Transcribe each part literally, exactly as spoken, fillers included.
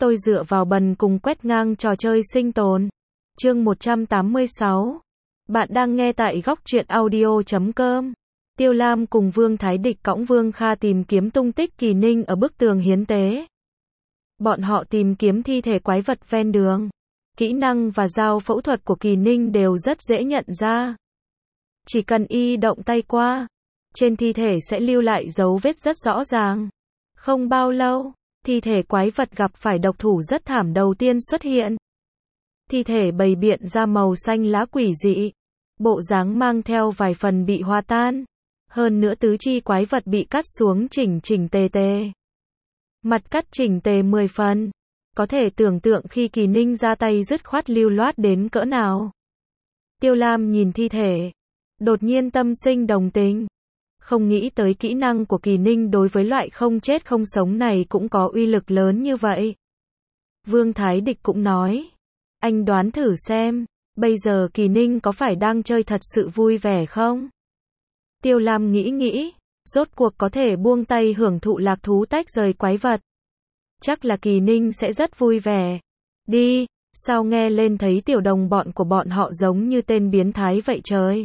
Tôi dựa vào bần cùng quét ngang trò chơi sinh tồn. Chương một trăm tám mươi sáu. Bạn đang nghe tại góc truyện audio chấm com. Tiêu Lam cùng Vương Thái Địch cõng Vương Kha tìm kiếm tung tích Kỳ Ninh ở bức tường hiến tế. Bọn họ tìm kiếm thi thể quái vật ven đường. Kỹ năng và dao phẫu thuật của Kỳ Ninh đều rất dễ nhận ra. Chỉ cần y động tay qua, trên thi thể sẽ lưu lại dấu vết rất rõ ràng. Không bao lâu, thi thể quái vật gặp phải độc thủ rất thảm đầu tiên xuất hiện. Thi thể bày biện ra màu xanh lá quỷ dị, bộ dáng mang theo vài phần bị hòa tan. Hơn nữa tứ chi quái vật bị cắt xuống chỉnh chỉnh tề tề. Mặt cắt chỉnh tề mười phần. Có thể tưởng tượng khi Kỳ Ninh ra tay dứt khoát lưu loát đến cỡ nào. Tiêu Lam nhìn thi thể, đột nhiên tâm sinh đồng tình. Không nghĩ tới kỹ năng của Kỳ Ninh đối với loại không chết không sống này cũng có uy lực lớn như vậy. Vương Thái Địch cũng nói, anh đoán thử xem, bây giờ Kỳ Ninh có phải đang chơi thật sự vui vẻ không? Tiêu Lam nghĩ nghĩ, rốt cuộc có thể buông tay hưởng thụ lạc thú tách rời quái vật. Chắc là Kỳ Ninh sẽ rất vui vẻ. Đi, sao nghe lên thấy tiểu đồng bọn của bọn họ giống như tên biến thái vậy trời?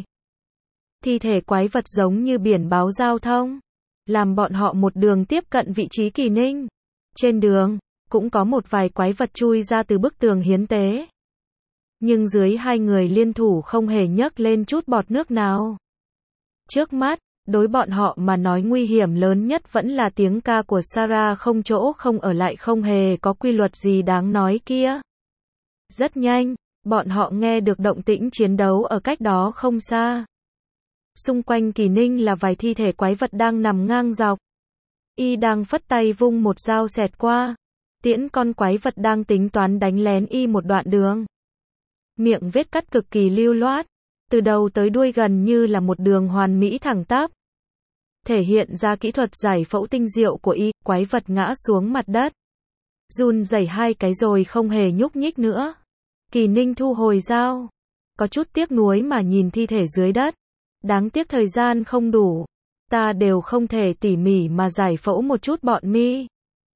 Thi thể quái vật giống như biển báo giao thông, làm bọn họ một đường tiếp cận vị trí Kỳ Ninh. Trên đường, cũng có một vài quái vật chui ra từ bức tường hiến tế. Nhưng dưới hai người liên thủ không hề nhấc lên chút bọt nước nào. Trước mắt, đối bọn họ mà nói nguy hiểm lớn nhất vẫn là tiếng ca của Sarah không chỗ không ở lại không hề có quy luật gì đáng nói kia. Rất nhanh, bọn họ nghe được động tĩnh chiến đấu ở cách đó không xa. Xung quanh Kỳ Ninh là vài thi thể quái vật đang nằm ngang dọc. Y đang phất tay vung một dao xẹt qua, tiễn con quái vật đang tính toán đánh lén y một đoạn đường. Miệng vết cắt cực kỳ lưu loát, từ đầu tới đuôi gần như là một đường hoàn mỹ thẳng tắp. Thể hiện ra kỹ thuật giải phẫu tinh diệu của y, quái vật ngã xuống mặt đất. Run rẩy hai cái rồi không hề nhúc nhích nữa. Kỳ Ninh thu hồi dao, có chút tiếc nuối mà nhìn thi thể dưới đất. Đáng tiếc thời gian không đủ, ta đều không thể tỉ mỉ mà giải phẫu một chút bọn mi.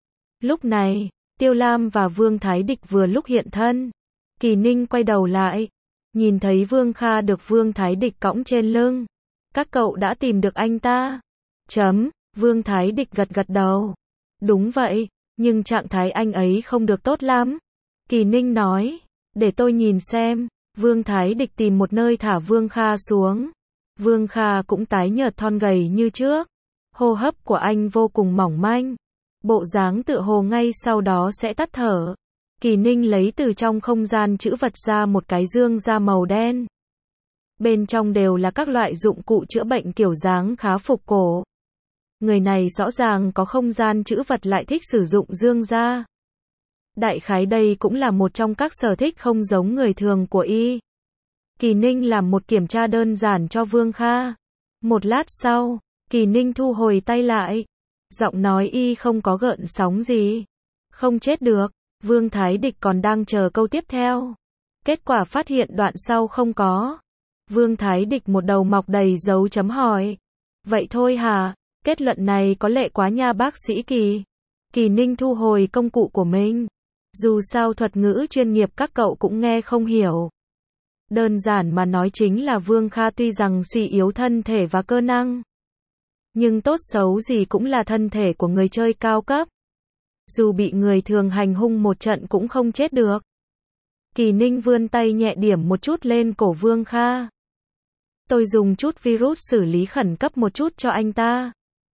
Lúc này, Tiêu Lam và Vương Thái Địch vừa lúc hiện thân. Kỳ Ninh quay đầu lại, nhìn thấy Vương Kha được Vương Thái Địch cõng trên lưng. Các cậu đã tìm được anh ta? Chấm, Vương Thái Địch gật gật đầu. Đúng vậy, nhưng trạng thái anh ấy không được tốt lắm. Kỳ Ninh nói, để tôi nhìn xem. Vương Thái Địch tìm một nơi thả Vương Kha xuống. Vương Kha cũng tái nhợt thon gầy như trước. Hô hấp của anh vô cùng mỏng manh. Bộ dáng tựa hồ ngay sau đó sẽ tắt thở. Kỳ Ninh lấy từ trong không gian trữ vật ra một cái dương da màu đen. Bên trong đều là các loại dụng cụ chữa bệnh kiểu dáng khá phục cổ. Người này rõ ràng có không gian trữ vật lại thích sử dụng dương da. Đại khái đây cũng là một trong các sở thích không giống người thường của y. Kỳ Ninh làm một kiểm tra đơn giản cho Vương Kha. Một lát sau, Kỳ Ninh thu hồi tay lại. Giọng nói y không có gợn sóng gì. Không chết được. Vương Thái Địch còn đang chờ câu tiếp theo. Kết quả phát hiện đoạn sau không có. Vương Thái Địch một đầu mọc đầy dấu chấm hỏi. Vậy thôi hả? Kết luận này có lệ quá nha bác sĩ Kỳ. Kỳ Ninh thu hồi công cụ của mình. Dù sao thuật ngữ chuyên nghiệp các cậu cũng nghe không hiểu. Đơn giản mà nói chính là Vương Kha tuy rằng suy yếu thân thể và cơ năng, nhưng tốt xấu gì cũng là thân thể của người chơi cao cấp. Dù bị người thường hành hung một trận cũng không chết được. Kỳ Ninh vươn tay nhẹ điểm một chút lên cổ Vương Kha. Tôi dùng chút virus xử lý khẩn cấp một chút cho anh ta.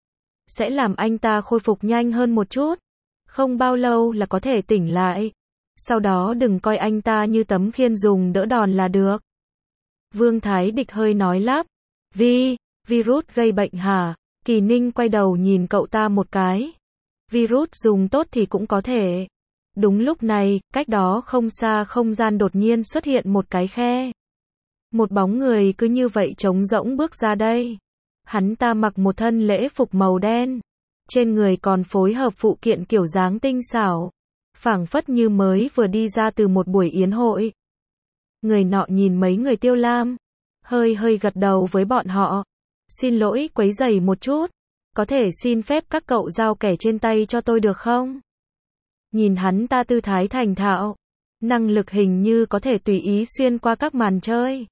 Sẽ làm anh ta khôi phục nhanh hơn một chút. Không bao lâu là có thể tỉnh lại. Sau đó đừng coi anh ta như tấm khiên dùng đỡ đòn là được. Vương Thái Địch hơi nói lắp. Vi, virus gây bệnh hả? Kỳ Ninh quay đầu nhìn cậu ta một cái. Virus dùng tốt thì cũng có thể. Đúng lúc này, cách đó không xa không gian đột nhiên xuất hiện một cái khe. Một bóng người cứ như vậy trống rỗng bước ra đây. Hắn ta mặc một thân lễ phục màu đen. Trên người còn phối hợp phụ kiện kiểu dáng tinh xảo. Phảng phất như mới vừa đi ra từ một buổi yến hội. Người nọ nhìn mấy người Tiêu Lam, hơi hơi gật đầu với bọn họ. Xin lỗi quấy rầy một chút. Có thể xin phép các cậu giao kẻ trên tay cho tôi được không? Nhìn hắn ta tư thái thành thạo, năng lực hình như có thể tùy ý xuyên qua các màn chơi.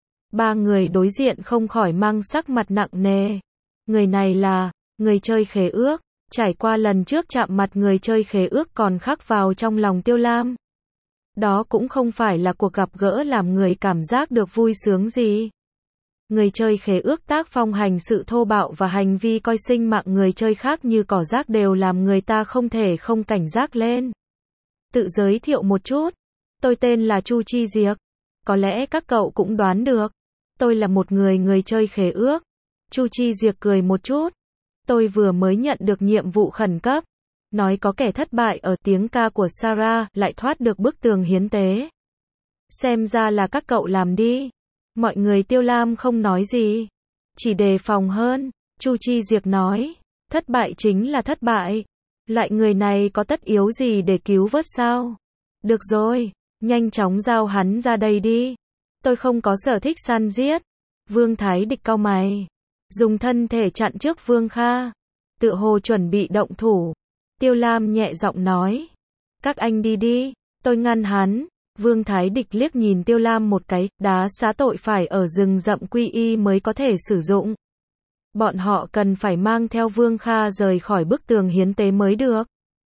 Ba người đối diện không khỏi mang sắc mặt nặng nề. Người này là người chơi khế ước. Trải qua lần trước chạm mặt, người chơi khế ước còn khắc vào trong lòng Tiêu Lam. Đó cũng không phải là cuộc gặp gỡ làm người cảm giác được vui sướng gì. Người chơi khế ước tác phong hành sự thô bạo và hành vi coi sinh mạng người chơi khác như cỏ rác đều làm người ta không thể không cảnh giác lên. Tự giới thiệu một chút. Tôi tên là Chu Chi Diệc. Có lẽ các cậu cũng đoán được. Tôi là một người người chơi khế ước. Chu Chi Diệc cười một chút. Tôi vừa mới nhận được nhiệm vụ khẩn cấp. Nói có kẻ thất bại ở tiếng ca của Sarah lại thoát được bức tường hiến tế. Xem ra là các cậu làm đi. Mọi người Tiêu Lam không nói gì. Chỉ đề phòng hơn. Chu Chi Diệc nói. Thất bại chính là thất bại. Loại người này có tất yếu gì để cứu vớt sao? Được rồi. Nhanh chóng giao hắn ra đây đi. Tôi không có sở thích săn giết. Vương Thái Địch cau mày. Dùng thân thể chặn trước Vương Kha. Tựa hồ chuẩn bị động thủ. Tiêu Lam nhẹ giọng nói. Các anh đi đi. Tôi ngăn hắn. Vương Thái Địch liếc nhìn Tiêu Lam một cái. Đá xá tội phải ở rừng rậm quy y mới có thể sử dụng. Bọn họ cần phải mang theo Vương Kha rời khỏi bức tường hiến tế mới được.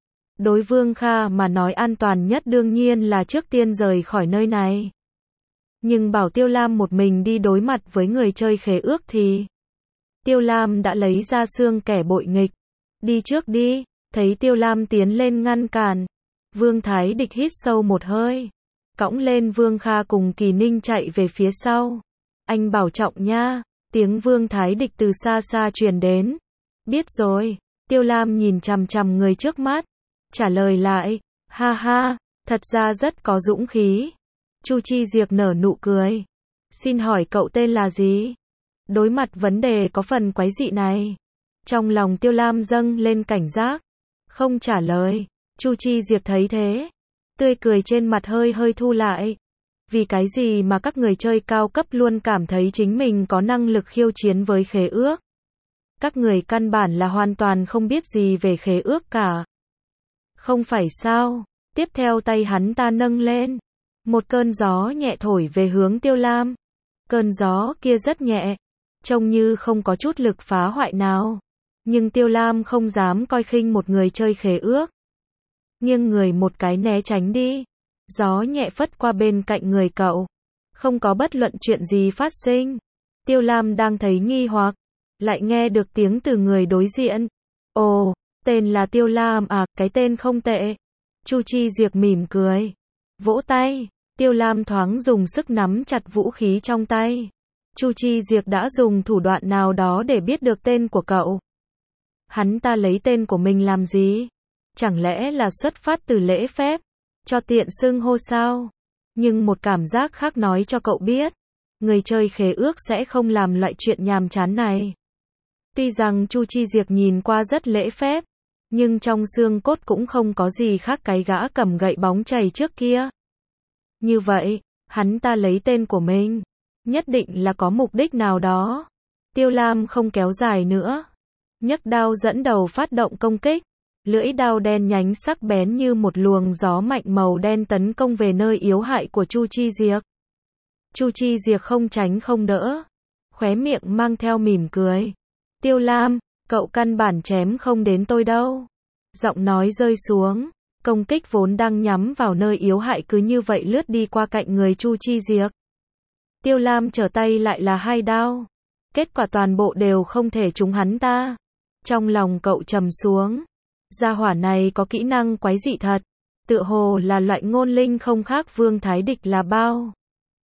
Đối Vương Kha mà nói an toàn nhất đương nhiên là trước tiên rời khỏi nơi này. Nhưng bảo Tiêu Lam một mình đi đối mặt với người chơi khế ước thì... Tiêu Lam đã lấy ra xương kẻ bội nghịch. Đi trước đi. Thấy Tiêu Lam tiến lên ngăn cản. Vương Thái Địch hít sâu một hơi. Cõng lên Vương Kha cùng Kỳ Ninh chạy về phía sau. Anh bảo trọng nha. Tiếng Vương Thái Địch từ xa xa truyền đến. Biết rồi. Tiêu Lam nhìn chằm chằm người trước mắt. Trả lời lại. Ha ha. Thật ra rất có dũng khí. Chu Chi Diệc nở nụ cười. Xin hỏi cậu tên là gì? Đối mặt vấn đề có phần quái dị này. Trong lòng Tiêu Lam dâng lên cảnh giác. Không trả lời. Chu Chi Diệc thấy thế. Tươi cười trên mặt hơi hơi thu lại. Vì cái gì mà các người chơi cao cấp luôn cảm thấy chính mình có năng lực khiêu chiến với khế ước? Các người căn bản là hoàn toàn không biết gì về khế ước cả. Không phải sao? Tiếp theo tay hắn ta nâng lên. Một cơn gió nhẹ thổi về hướng Tiêu Lam. Cơn gió kia rất nhẹ. Trông như không có chút lực phá hoại nào. Nhưng Tiêu Lam không dám coi khinh một người chơi khế ước. Nghiêng người một cái né tránh đi. Gió nhẹ phất qua bên cạnh người cậu. Không có bất luận chuyện gì phát sinh. Tiêu Lam đang thấy nghi hoặc. Lại nghe được tiếng từ người đối diện. Ồ, tên là Tiêu Lam à, cái tên không tệ. Chu Chi Diệc mỉm cười. Vỗ tay. Tiêu Lam thoáng dùng sức nắm chặt vũ khí trong tay. Chu Chi Diệc đã dùng thủ đoạn nào đó để biết được tên của cậu. Hắn ta lấy tên của mình làm gì? Chẳng lẽ là xuất phát từ lễ phép? Cho tiện xưng hô sao? Nhưng một cảm giác khác nói cho cậu biết. Người chơi khế ước sẽ không làm loại chuyện nhàm chán này. Tuy rằng Chu Chi Diệc nhìn qua rất lễ phép. Nhưng trong xương cốt cũng không có gì khác cái gã cầm gậy bóng chày trước kia. Như vậy, hắn ta lấy tên của mình. Nhất định là có mục đích nào đó. Tiêu Lam không kéo dài nữa. Nhấc đao dẫn đầu phát động công kích. Lưỡi đao đen nhánh sắc bén như một luồng gió mạnh màu đen tấn công về nơi yếu hại của Chu Chi Diệc. Chu Chi Diệc không tránh không đỡ. Khóe miệng mang theo mỉm cười. Tiêu Lam, cậu căn bản chém không đến tôi đâu. Giọng nói rơi xuống. Công kích vốn đang nhắm vào nơi yếu hại cứ như vậy lướt đi qua cạnh người Chu Chi Diệc. Tiêu Lam trở tay lại là hai đao. Kết quả toàn bộ đều không thể trúng hắn ta. Trong lòng cậu trầm xuống. Gia hỏa này có kỹ năng quái dị thật. Tựa hồ là loại ngôn linh không khác Vương Thái Địch là bao.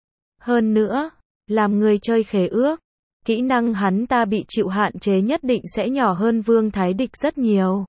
Hơn nữa, làm người chơi khế ước, kỹ năng hắn ta bị chịu hạn chế nhất định sẽ nhỏ hơn Vương Thái Địch rất nhiều.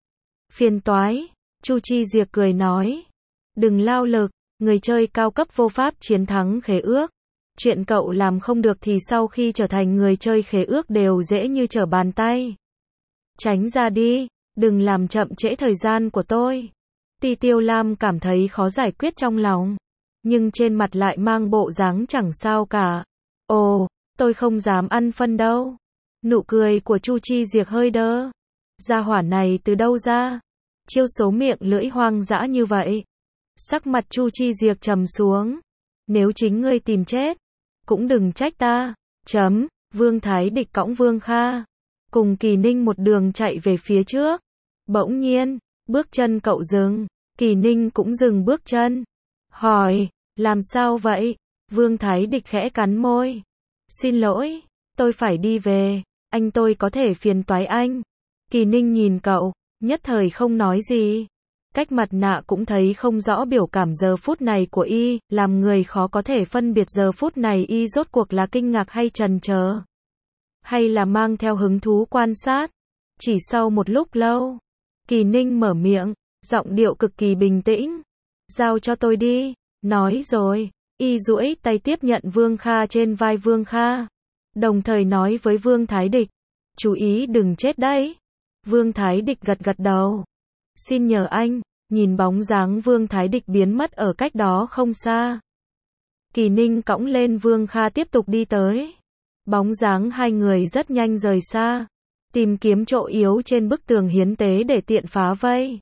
Phiền toái. Chu Chi Diệc cười nói. Đừng lao lực, người chơi cao cấp vô pháp chiến thắng khế ước. Chuyện cậu làm không được thì sau khi trở thành người chơi khế ước đều dễ như trở bàn tay. Tránh ra đi, đừng làm chậm trễ thời gian của tôi. Ti Tiêu Lam cảm thấy khó giải quyết trong lòng. Nhưng trên mặt lại mang bộ dáng chẳng sao cả. Ồ, tôi không dám ăn phân đâu. Nụ cười của Chu Chi Diệc hơi đơ. Gia hỏa này từ đâu ra? Chiêu số miệng lưỡi hoang dã như vậy. Sắc mặt Chu Chi Diệc trầm xuống. Nếu chính ngươi tìm chết, cũng đừng trách ta. Chấm, Vương Thái Địch cõng Vương Kha. Cùng Kỳ Ninh một đường chạy về phía trước. Bỗng nhiên, bước chân cậu dừng. Kỳ Ninh cũng dừng bước chân. Hỏi, làm sao vậy? Vương Thái Địch khẽ cắn môi. Xin lỗi, tôi phải đi về. Anh tôi có thể phiền toái anh. Kỳ Ninh nhìn cậu, nhất thời không nói gì. Cách mặt nạ cũng thấy không rõ biểu cảm giờ phút này của y, làm người khó có thể phân biệt giờ phút này y rốt cuộc là kinh ngạc hay trần chờ. Hay là mang theo hứng thú quan sát. Chỉ sau một lúc lâu, Kỳ Ninh mở miệng, giọng điệu cực kỳ bình tĩnh. Giao cho tôi đi. Nói rồi, y duỗi tay tiếp nhận Vương Kha trên vai Vương Kha. Đồng thời nói với Vương Thái Địch. Chú ý đừng chết đấy. Vương Thái Địch gật gật đầu. Xin nhờ anh. Nhìn bóng dáng Vương Thái Địch biến mất ở cách đó không xa. Kỳ Ninh cõng lên Vương Kha tiếp tục đi tới. Bóng dáng hai người rất nhanh rời xa. Tìm kiếm chỗ yếu trên bức tường hiến tế để tiện phá vây.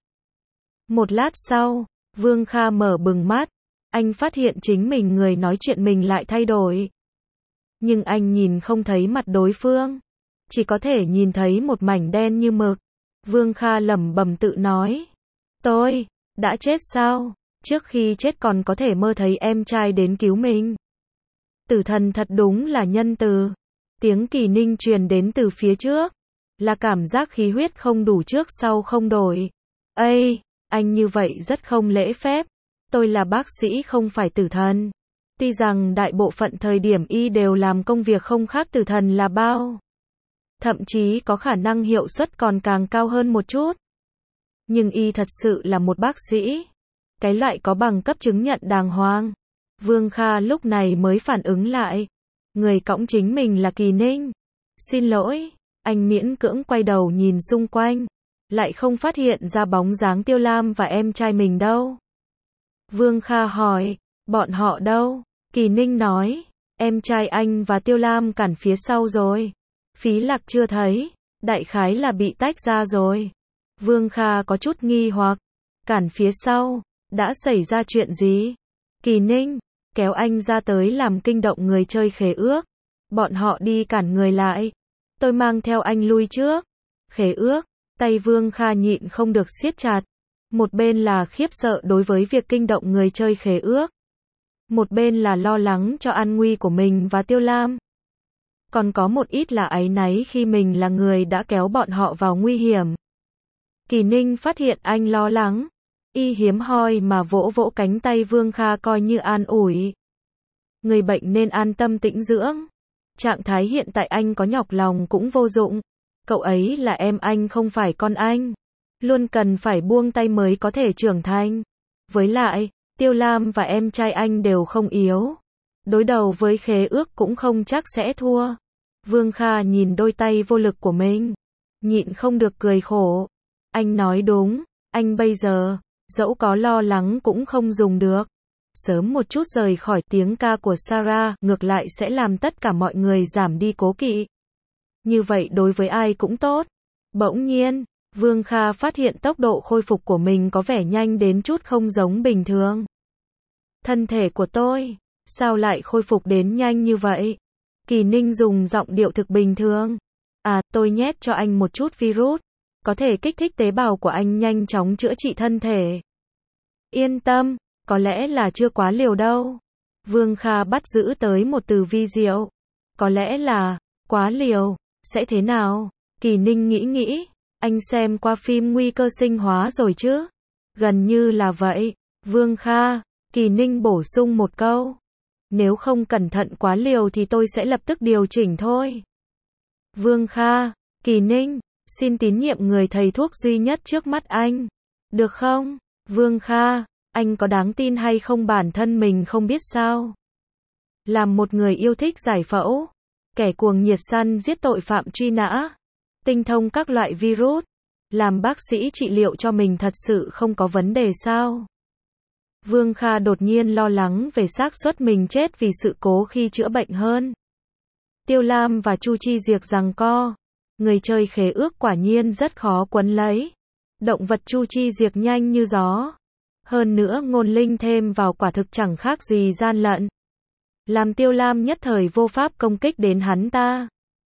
Một lát sau, Vương Kha mở bừng mắt. Anh phát hiện chính mình người nói chuyện mình lại thay đổi. Nhưng anh nhìn không thấy mặt đối phương. Chỉ có thể nhìn thấy một mảnh đen như mực. Vương Kha lẩm bẩm tự nói. Tôi, đã chết sao? Trước khi chết còn có thể mơ thấy em trai đến cứu mình. Tử thần thật đúng là nhân từ. Tiếng Kỳ Ninh truyền đến từ phía trước. Là cảm giác khí huyết không đủ trước sau không đổi. Ây, anh như vậy rất không lễ phép. Tôi là bác sĩ không phải tử thần. Tuy rằng đại bộ phận thời điểm y đều làm công việc không khác tử thần là bao. Thậm chí có khả năng hiệu suất còn càng cao hơn một chút. Nhưng y thật sự là một bác sĩ. Cái loại có bằng cấp chứng nhận đàng hoàng. Vương Kha lúc này mới phản ứng lại. Người cõng chính mình là Kỳ Ninh. Xin lỗi, anh miễn cưỡng quay đầu nhìn xung quanh. Lại không phát hiện ra bóng dáng Tiêu Lam và em trai mình đâu. Vương Kha hỏi, bọn họ đâu? Kỳ Ninh nói, em trai anh và Tiêu Lam cản phía sau rồi. Phí Lạc chưa thấy, đại khái là bị tách ra rồi. Vương Kha có chút nghi hoặc, cản phía sau, đã xảy ra chuyện gì? Kỳ Ninh, kéo anh ra tới làm kinh động người chơi khế ước. Bọn họ đi cản người lại. Tôi mang theo anh lui trước. Khế ước, tay Vương Kha nhịn không được siết chặt. Một bên là khiếp sợ đối với việc kinh động người chơi khế ước. Một bên là lo lắng cho an nguy của mình và Tiêu Lam. Còn có một ít là áy náy khi mình là người đã kéo bọn họ vào nguy hiểm. Kỳ Ninh phát hiện anh lo lắng. Y hiếm hoi mà vỗ vỗ cánh tay Vương Kha coi như an ủi. Người bệnh nên an tâm tĩnh dưỡng. Trạng thái hiện tại anh có nhọc lòng cũng vô dụng. Cậu ấy là em anh không phải con anh. Luôn cần phải buông tay mới có thể trưởng thành. Với lại, Tiêu Lam và em trai anh đều không yếu. Đối đầu với khế ước cũng không chắc sẽ thua. Vương Kha nhìn đôi tay vô lực của mình. Nhịn không được cười khổ. Anh nói đúng, anh bây giờ, dẫu có lo lắng cũng không dùng được. Sớm một chút rời khỏi tiếng ca của Sarah, ngược lại sẽ làm tất cả mọi người giảm đi cố kỵ. Như vậy đối với ai cũng tốt. Bỗng nhiên, Vương Kha phát hiện tốc độ khôi phục của mình có vẻ nhanh đến chút không giống bình thường. Thân thể của tôi, sao lại khôi phục đến nhanh như vậy? Kỳ Ninh dùng giọng điệu thực bình thường. À, tôi nhét cho anh một chút virus. Có thể kích thích tế bào của anh nhanh chóng chữa trị thân thể. Yên tâm, có lẽ là chưa quá liều đâu. Vương Kha bắt giữ tới một từ vi diệu. Có lẽ là, quá liều, sẽ thế nào? Kỳ Ninh nghĩ nghĩ, anh xem qua phim Nguy cơ sinh hóa rồi chứ? Gần như là vậy. Vương Kha, Kỳ Ninh bổ sung một câu. Nếu không cẩn thận quá liều thì tôi sẽ lập tức điều chỉnh thôi. Vương Kha, Kỳ Ninh, xin tín nhiệm người thầy thuốc duy nhất trước mắt anh. Được không? Vương Kha, anh có đáng tin hay không bản thân mình không biết sao? Làm một người yêu thích giải phẫu, kẻ cuồng nhiệt săn giết tội phạm truy nã, tinh thông các loại virus, làm bác sĩ trị liệu cho mình thật sự không có vấn đề sao? Vương Kha đột nhiên lo lắng về xác suất mình chết vì sự cố khi chữa bệnh hơn. Tiêu Lam và Chu Chi Diệc giằng co. Người chơi khế ước quả nhiên rất khó quấn lấy. Động vật Chu Chi Diệc nhanh như gió. Hơn nữa ngôn linh thêm vào quả thực chẳng khác gì gian lận. Làm Tiêu Lam nhất thời vô pháp công kích đến hắn ta.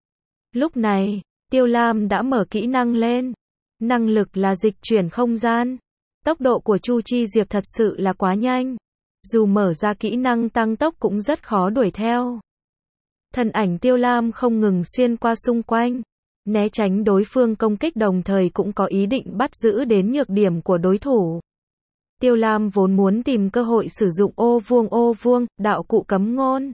Lúc này, Tiêu Lam đã mở kỹ năng lên. Năng lực là dịch chuyển không gian. Tốc độ của Chu Chi Diệc thật sự là quá nhanh. Dù mở ra kỹ năng tăng tốc cũng rất khó đuổi theo. Thân ảnh Tiêu Lam không ngừng xuyên qua xung quanh, né tránh đối phương công kích, đồng thời cũng có ý định bắt giữ đến nhược điểm của đối thủ. Tiêu Lam vốn muốn tìm cơ hội sử dụng ô vuông ô vuông, đạo cụ cấm ngôn.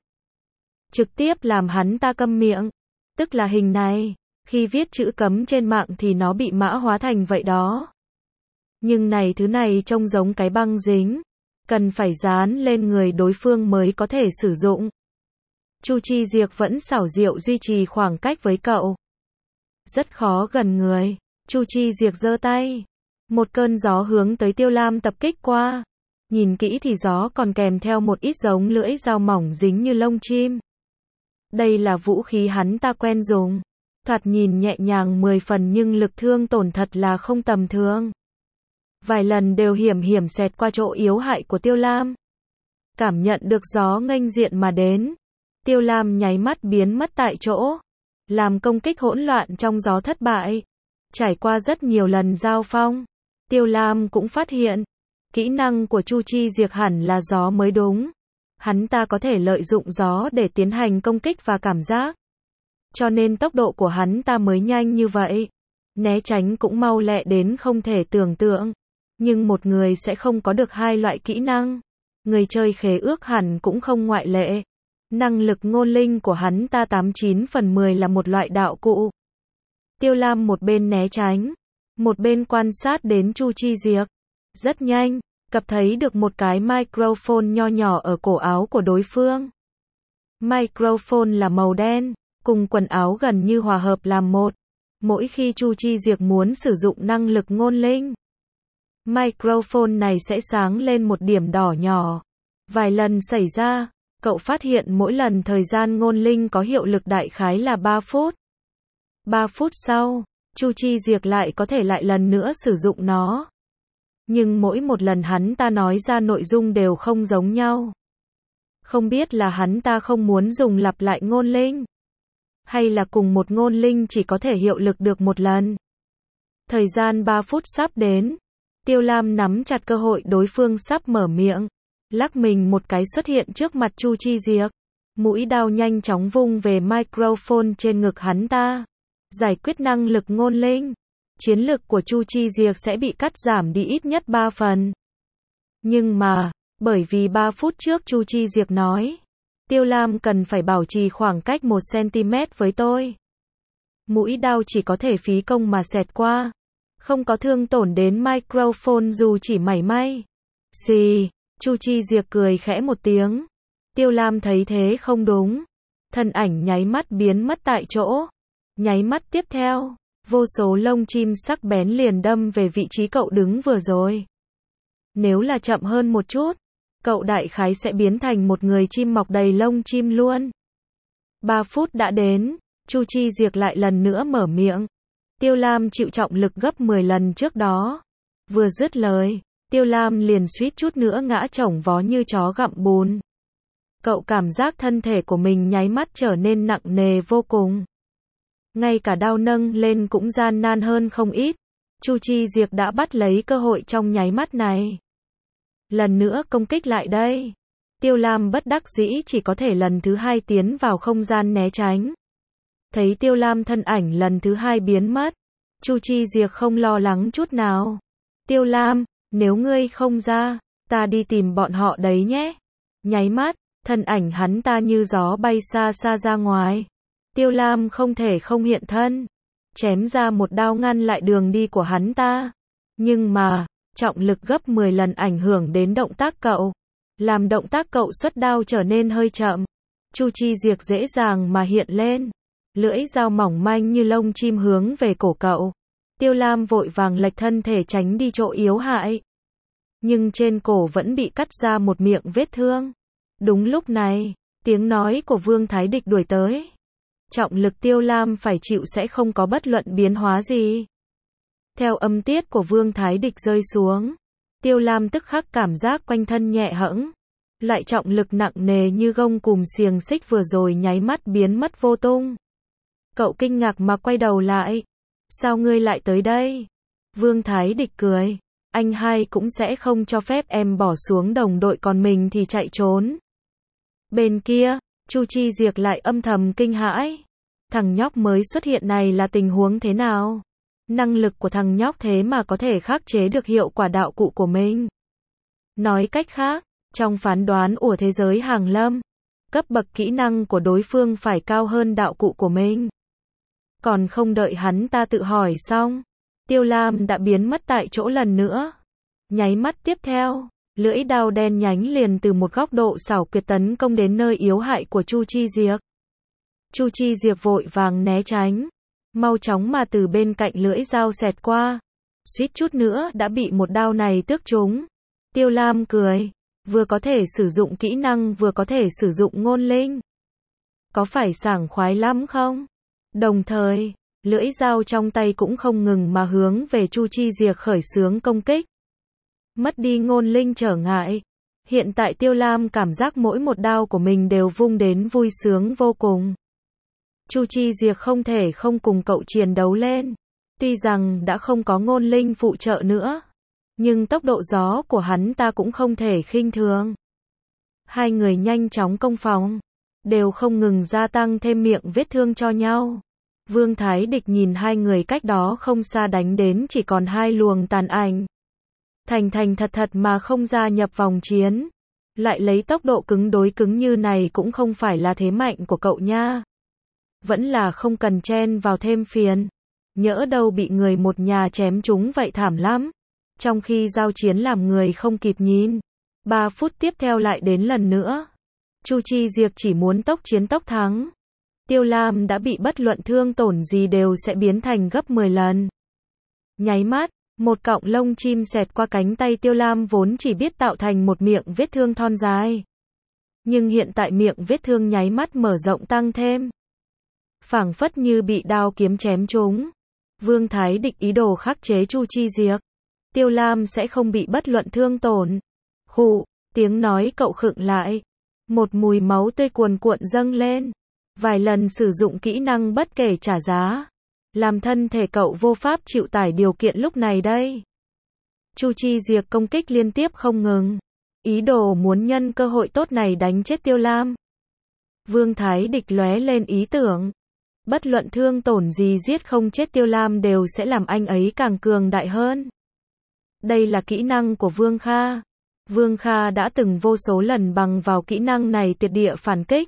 Trực tiếp làm hắn ta câm miệng. Tức là hình này, khi viết chữ cấm trên mạng thì nó bị mã hóa thành vậy đó. Nhưng này thứ này trông giống cái băng dính. Cần phải dán lên người đối phương mới có thể sử dụng. Chu Chi Diệc vẫn xảo diệu duy trì khoảng cách với cậu. Rất khó gần người. Chu Chi Diệc giơ tay. Một cơn gió hướng tới Tiêu Lam tập kích qua. Nhìn kỹ thì gió còn kèm theo một ít giống lưỡi dao mỏng dính như lông chim. Đây là vũ khí hắn ta quen dùng. Thoạt nhìn nhẹ nhàng mười phần nhưng lực thương tổn thật là không tầm thường. Vài lần đều hiểm hiểm xẹt qua chỗ yếu hại của Tiêu Lam. Cảm nhận được gió nghênh diện mà đến. Tiêu Lam nháy mắt biến mất tại chỗ. Làm công kích hỗn loạn trong gió thất bại. Trải qua rất nhiều lần giao phong, Tiêu Lam cũng phát hiện, kỹ năng của Chu Chi Diệc hẳn là gió mới đúng. Hắn ta có thể lợi dụng gió để tiến hành công kích và cảm giác. Cho nên tốc độ của hắn ta mới nhanh như vậy. Né tránh cũng mau lẹ đến không thể tưởng tượng. Nhưng một người sẽ không có được hai loại kỹ năng. Người chơi khế ước hẳn cũng không ngoại lệ. Năng lực ngôn linh của hắn ta tám chín phần mười là một loại đạo cụ. Tiêu Lam một bên né tránh, một bên quan sát đến Chu Chi Diệc. Rất nhanh, cập thấy được một cái microphone nho nhỏ ở cổ áo của đối phương. Microphone là màu đen, cùng quần áo gần như hòa hợp làm một. Mỗi khi Chu Chi Diệc muốn sử dụng năng lực ngôn linh, microphone này sẽ sáng lên một điểm đỏ nhỏ. Vài lần xảy ra, cậu phát hiện mỗi lần thời gian ngôn linh có hiệu lực đại khái là ba phút. ba phút sau, Chu Chi Diệc lại có thể lại lần nữa sử dụng nó. Nhưng mỗi một lần hắn ta nói ra nội dung đều không giống nhau. Không biết là hắn ta không muốn dùng lặp lại ngôn linh, hay là cùng một ngôn linh chỉ có thể hiệu lực được một lần. Thời gian ba phút sắp đến. Tiêu Lam nắm chặt cơ hội đối phương sắp mở miệng. Lắc mình một cái xuất hiện trước mặt Chu Chi Diệc. Mũi đao nhanh chóng vung về microphone trên ngực hắn ta. Giải quyết năng lực ngôn linh. Chiến lực của Chu Chi Diệc sẽ bị cắt giảm đi ít nhất ba phần. Nhưng mà, bởi vì ba phút trước Chu Chi Diệc nói, Tiêu Lam cần phải bảo trì khoảng cách một xăng-ti-mét với tôi. Mũi đao chỉ có thể phí công mà xẹt qua. Không có thương tổn đến microphone dù chỉ mảy may. Xì, Chu Chi Diệc cười khẽ một tiếng. Tiêu Lam thấy thế không đúng. Thân ảnh nháy mắt biến mất tại chỗ. Nháy mắt tiếp theo, vô số lông chim sắc bén liền đâm về vị trí cậu đứng vừa rồi. Nếu là chậm hơn một chút, cậu đại khái sẽ biến thành một người chim mọc đầy lông chim luôn. Ba phút đã đến, Chu Chi Diệc lại lần nữa mở miệng. Tiêu Lam chịu trọng lực gấp mười lần trước đó. Vừa dứt lời, Tiêu Lam liền suýt chút nữa ngã chổng vó như chó gặm bùn. Cậu cảm giác thân thể của mình nháy mắt trở nên nặng nề vô cùng. Ngay cả đao nâng lên cũng gian nan hơn không ít. Chu Chi Diệc đã bắt lấy cơ hội trong nháy mắt này. Lần nữa công kích lại đây. Tiêu Lam bất đắc dĩ chỉ có thể lần thứ hai tiến vào không gian né tránh. Thấy Tiêu Lam thân ảnh lần thứ hai biến mất, Chu Chi Diệc không lo lắng chút nào. Tiêu Lam, nếu ngươi không ra, ta đi tìm bọn họ đấy nhé. Nháy mắt, thân ảnh hắn ta như gió bay xa xa ra ngoài. Tiêu Lam không thể không hiện thân, chém ra một đao ngăn lại đường đi của hắn ta. Nhưng mà, trọng lực gấp mười lần ảnh hưởng đến động tác cậu, làm động tác cậu xuất đao trở nên hơi chậm. Chu Chi Diệc dễ dàng mà hiện lên, lưỡi dao mỏng manh như lông chim hướng về cổ cậu. Tiêu Lam vội vàng lệch thân thể tránh đi chỗ yếu hại. Nhưng trên cổ vẫn bị cắt ra một miệng vết thương. Đúng lúc này, tiếng nói của Vương Thái Địch đuổi tới. Trọng lực Tiêu Lam phải chịu sẽ không có bất luận biến hóa gì. Theo âm tiết của Vương Thái Địch rơi xuống, Tiêu Lam tức khắc cảm giác quanh thân nhẹ hẫng. Loại trọng lực nặng nề như gông cùm xiềng xích vừa rồi nháy mắt biến mất vô tung. Cậu kinh ngạc mà quay đầu lại. Sao ngươi lại tới đây? Vương Thái Địch cười. Anh hai cũng sẽ không cho phép em bỏ xuống đồng đội còn mình thì chạy trốn. Bên kia, Chu Chi Diệc lại âm thầm kinh hãi. Thằng nhóc mới xuất hiện này là tình huống thế nào? Năng lực của thằng nhóc thế mà có thể khắc chế được hiệu quả đạo cụ của mình. Nói cách khác, trong phán đoán của thế giới hàng lâm, cấp bậc kỹ năng của đối phương phải cao hơn đạo cụ của mình. Còn không đợi hắn ta tự hỏi xong, Tiêu Lam đã biến mất tại chỗ lần nữa. Nháy mắt tiếp theo, lưỡi đao đen nhánh liền từ một góc độ xảo quyệt tấn công đến nơi yếu hại của Chu Chi Diệc. Chu Chi Diệc vội vàng né tránh, mau chóng mà từ bên cạnh lưỡi dao xẹt qua, suýt chút nữa đã bị một đao này tước trúng. Tiêu Lam cười, vừa có thể sử dụng kỹ năng vừa có thể sử dụng ngôn linh. Có phải sảng khoái lắm không? Đồng thời, lưỡi dao trong tay cũng không ngừng mà hướng về Chu Chi Diệc khởi xướng công kích. Mất đi ngôn linh trở ngại, hiện tại Tiêu Lam cảm giác mỗi một đao của mình đều vung đến vui sướng vô cùng. Chu Chi Diệc không thể không cùng cậu chiến đấu lên. Tuy rằng đã không có ngôn linh phụ trợ nữa, nhưng tốc độ gió của hắn ta cũng không thể khinh thường. Hai người nhanh chóng công phòng, đều không ngừng gia tăng thêm miệng vết thương cho nhau. Vương Thái Địch nhìn hai người cách đó không xa đánh đến chỉ còn hai luồng tàn ảnh. Thành thành thật thật mà không gia nhập vòng chiến. Lại lấy tốc độ cứng đối cứng như này cũng không phải là thế mạnh của cậu nha. Vẫn là không cần chen vào thêm phiền. Nhỡ đâu bị người một nhà chém chúng vậy thảm lắm. Trong khi giao chiến làm người không kịp nhìn. Ba phút tiếp theo lại đến lần nữa. Chu Chi Diệc chỉ muốn tốc chiến tốc thắng. Tiêu Lam đã bị bất luận thương tổn gì đều sẽ biến thành gấp mười lần. Nháy mắt, một cọng lông chim xẹt qua cánh tay Tiêu Lam vốn chỉ biết tạo thành một miệng vết thương thon dài. Nhưng hiện tại miệng vết thương nháy mắt mở rộng tăng thêm. Phảng phất như bị đao kiếm chém trúng. Vương Thái Địch ý đồ khắc chế Chu Chi Diệc. Tiêu Lam sẽ không bị bất luận thương tổn. Khụ, tiếng nói cậu khựng lại. Một mùi máu tươi cuồn cuộn dâng lên. Vài lần sử dụng kỹ năng bất kể trả giá. Làm thân thể cậu vô pháp chịu tải điều kiện lúc này đây. Chu Chi Diệc công kích liên tiếp không ngừng. Ý đồ muốn nhân cơ hội tốt này đánh chết Tiêu Lam. Vương Thái Địch lóe lên ý tưởng. Bất luận thương tổn gì giết không chết Tiêu Lam đều sẽ làm anh ấy càng cường đại hơn. Đây là kỹ năng của Vương Kha. Vương Kha đã từng vô số lần bằng vào kỹ năng này tuyệt địa phản kích.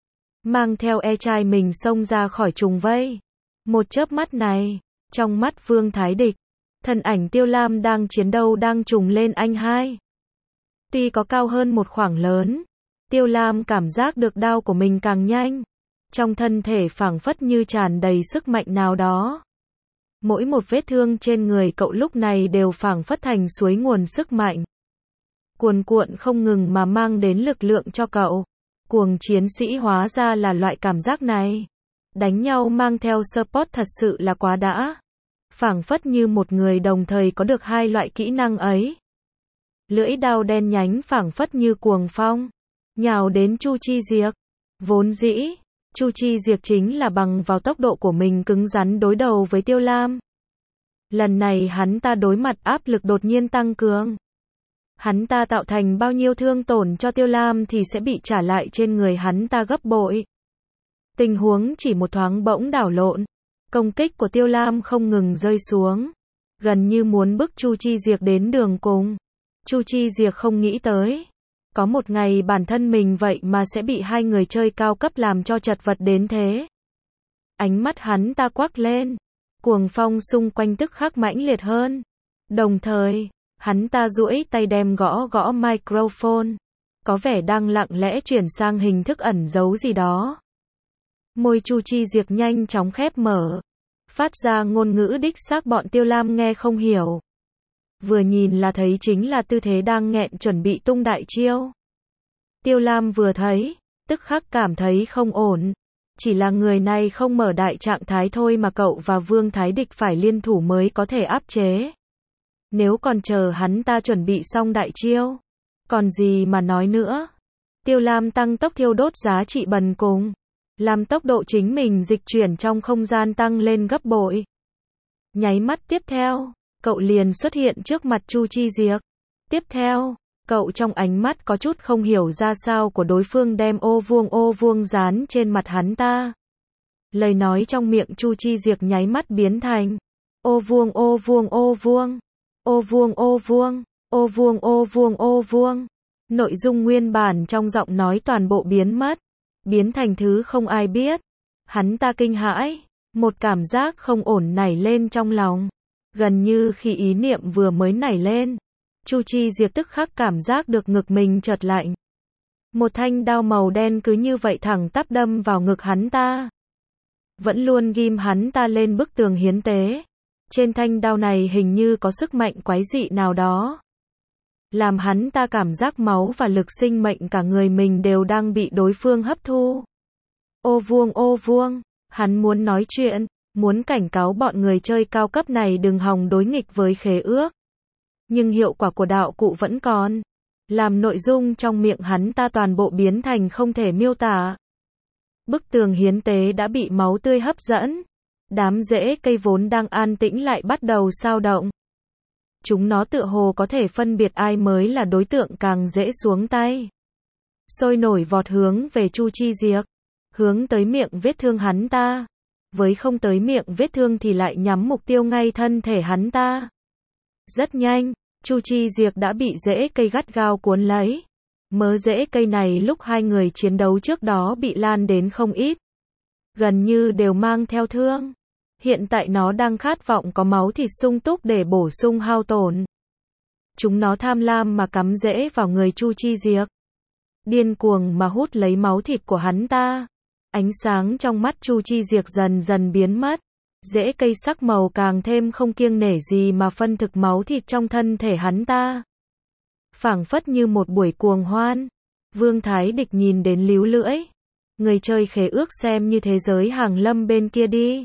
Mang theo e trai mình xông ra khỏi trùng vây. Một chớp mắt này, trong mắt Vương Thái Địch, thân ảnh Tiêu Lam đang chiến đấu đang trùng lên anh hai. Tuy có cao hơn một khoảng lớn, Tiêu Lam cảm giác được đao của mình càng nhanh. Trong thân thể phảng phất như tràn đầy sức mạnh nào đó. Mỗi một vết thương trên người cậu lúc này đều phảng phất thành suối nguồn sức mạnh. Cuồn cuộn không ngừng mà mang đến lực lượng cho cậu. Cuồng chiến sĩ hóa ra là loại cảm giác này. Đánh nhau mang theo support thật sự là quá đã. Phảng phất như một người đồng thời có được hai loại kỹ năng ấy. Lưỡi đao đen nhánh phảng phất như cuồng phong. Nhào đến Chu Chi Diệc. Vốn dĩ, Chu Chi Diệc chính là bằng vào tốc độ của mình cứng rắn đối đầu với Tiêu Lam. Lần này hắn ta đối mặt áp lực đột nhiên tăng cường. Hắn ta tạo thành bao nhiêu thương tổn cho Tiêu Lam thì sẽ bị trả lại trên người hắn ta gấp bội. Tình huống chỉ một thoáng bỗng đảo lộn. Công kích của Tiêu Lam không ngừng rơi xuống. Gần như muốn bức Chu Chi Diệc đến đường cùng. Chu Chi Diệc không nghĩ tới. Có một ngày bản thân mình vậy mà sẽ bị hai người chơi cao cấp làm cho chật vật đến thế. Ánh mắt hắn ta quắc lên. Cuồng phong xung quanh tức khắc mãnh liệt hơn. Đồng thời, hắn ta duỗi tay đem gõ gõ microphone. Có vẻ đang lặng lẽ chuyển sang hình thức ẩn giấu gì đó. Môi Chu Chi Diệc nhanh chóng khép mở. Phát ra ngôn ngữ đích xác bọn Tiêu Lam nghe không hiểu. Vừa nhìn là thấy chính là tư thế đang nghẹn chuẩn bị tung đại chiêu. Tiêu Lam vừa thấy, tức khắc cảm thấy không ổn. Chỉ là người này không mở đại trạng thái thôi mà cậu và Vương Thái Địch phải liên thủ mới có thể áp chế. Nếu còn chờ hắn ta chuẩn bị xong đại chiêu, còn gì mà nói nữa. Tiêu Lam tăng tốc thiêu đốt giá trị bần cùng, làm tốc độ chính mình dịch chuyển trong không gian tăng lên gấp bội. Nháy mắt tiếp theo, cậu liền xuất hiện trước mặt Chu Chi Diệc. Tiếp theo, cậu trong ánh mắt có chút không hiểu ra sao của đối phương đem ô vuông ô vuông dán trên mặt hắn ta. Lời nói trong miệng Chu Chi Diệc nháy mắt biến thành ô vuông ô vuông ô vuông, ô vuông ô vuông, ô vuông ô vuông ô vuông. Nội dung nguyên bản trong giọng nói toàn bộ biến mất, biến thành thứ không ai biết. Hắn ta kinh hãi, một cảm giác không ổn nảy lên trong lòng. Gần như khi ý niệm vừa mới nảy lên, Chu Chi Diệc tức khắc cảm giác được ngực mình chợt lạnh. Một thanh đao màu đen cứ như vậy thẳng tắp đâm vào ngực hắn ta. Vẫn luôn ghim hắn ta lên bức tường hiến tế. Trên thanh đao này hình như có sức mạnh quái dị nào đó, làm hắn ta cảm giác máu và lực sinh mệnh cả người mình đều đang bị đối phương hấp thu. Ô vuông ô vuông, hắn muốn nói chuyện, muốn cảnh cáo bọn người chơi cao cấp này đừng hòng đối nghịch với khế ước. Nhưng hiệu quả của đạo cụ vẫn còn, làm nội dung trong miệng hắn ta toàn bộ biến thành không thể miêu tả. Bức tường hiến tế đã bị máu tươi hấp dẫn, đám rễ cây vốn đang an tĩnh lại bắt đầu xao động. Chúng nó tựa hồ có thể phân biệt ai mới là đối tượng càng dễ xuống tay. Sôi nổi vọt hướng về Chu Chi Diệc, hướng tới miệng vết thương hắn ta. Với không tới miệng vết thương thì lại nhắm mục tiêu ngay thân thể hắn ta. Rất nhanh, Chu Chi Diệc đã bị rễ cây gắt gao cuốn lấy. Mớ rễ cây này lúc hai người chiến đấu trước đó bị lan đến không ít, gần như đều mang theo thương. Hiện tại nó đang khát vọng có máu thịt sung túc để bổ sung hao tổn. Chúng nó tham lam mà cắm rễ vào người Chu Chi Diệc, điên cuồng mà hút lấy máu thịt của hắn ta. Ánh sáng trong mắt Chu Chi Diệc dần dần biến mất. Rễ cây sắc màu càng thêm không kiêng nể gì mà phân thực máu thịt trong thân thể hắn ta. Phảng phất như một buổi cuồng hoan. Vương Thái Địch nhìn đến líu lưỡi. Người chơi khế ước xem như thế giới hàng lâm bên kia đi.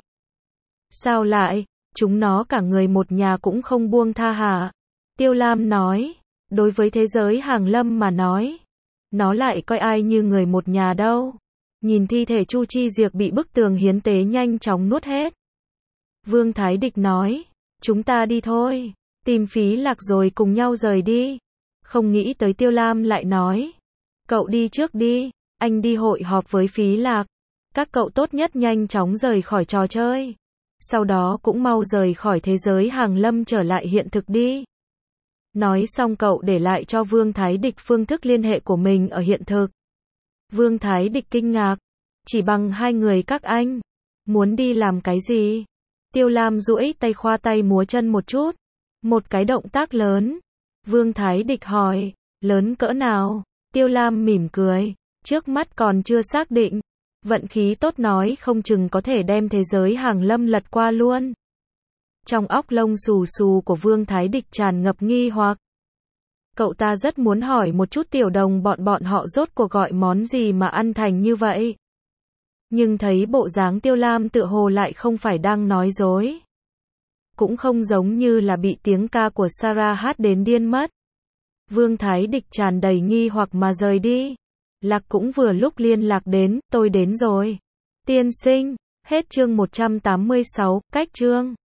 Sao lại, chúng nó cả người một nhà cũng không buông tha hả? Tiêu Lam nói, đối với thế giới hàng lâm mà nói, nó lại coi ai như người một nhà đâu. Nhìn thi thể Chu Chi Diệc bị bức tường hiến tế nhanh chóng nuốt hết. Vương Thái Địch nói, chúng ta đi thôi, tìm Phí Lạc rồi cùng nhau rời đi. Không nghĩ tới Tiêu Lam lại nói, cậu đi trước đi, anh đi hội họp với Phí Lạc. Các cậu tốt nhất nhanh chóng rời khỏi trò chơi. Sau đó cũng mau rời khỏi thế giới hàng lâm trở lại hiện thực đi. Nói xong cậu để lại cho Vương Thái Địch phương thức liên hệ của mình ở hiện thực. Vương Thái Địch kinh ngạc, chỉ bằng hai người các anh, muốn đi làm cái gì? Tiêu Lam duỗi tay khoa tay múa chân một chút, một cái động tác lớn. Vương Thái Địch hỏi, lớn cỡ nào? Tiêu Lam mỉm cười, trước mắt còn chưa xác định. Vận khí tốt nói không chừng có thể đem thế giới hàng lâm lật qua luôn. Trong óc lông xù xù của Vương Thái Địch tràn ngập nghi hoặc. Cậu ta rất muốn hỏi một chút tiểu đồng bọn bọn họ rốt cuộc gọi món gì mà ăn thành như vậy. Nhưng thấy bộ dáng Tiêu Lam tựa hồ lại không phải đang nói dối. Cũng không giống như là bị tiếng ca của Sarah hát đến điên mất. Vương Thái Địch tràn đầy nghi hoặc mà rời đi. Lạc cũng vừa lúc liên lạc đến, tôi đến rồi. Tiên sinh, hết chương một trăm tám mươi sáu, cách chương.